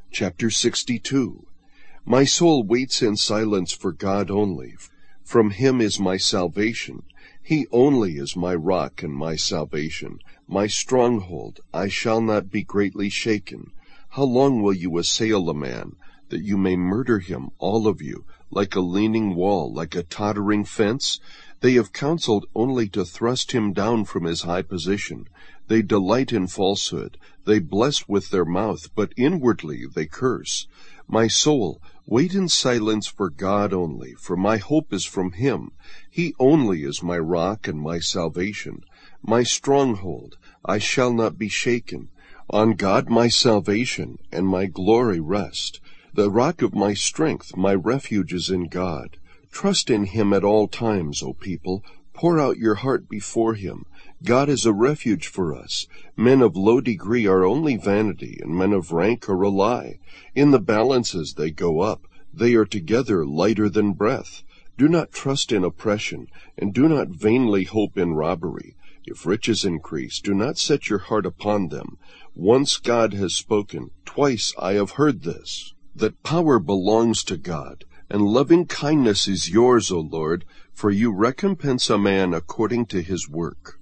Chapter 62. My soul waits in silence for God only. From him is my salvation. He only is my rock and my salvation, my stronghold. I shall not be greatly shaken. How long will you assail a man, that you may murder him, all of you, like a leaning wall, like a tottering fence? They have counseled only to thrust him down from his high position. They delight in falsehood. They bless with their mouth, but inwardly they curse. My soul, wait in silence for God only, for my hope is from him. He only is my rock and my salvation, my stronghold. I shall not be shaken. On God my salvation and my glory rest. The rock of my strength, my refuge is in God. Trust in him at all times, O people. Pour out your heart before him. God is a refuge for us. Men of low degree are only vanity, and men of rank are a lie. In the balances they go up. They are together lighter than breath. Do not trust in oppression, and do not vainly hope in robbery. If riches increase, do not set your heart upon them. Once God has spoken, twice I have heard this, that power belongs to God, and loving kindness is yours, O Lord, for you recompense a man according to his work.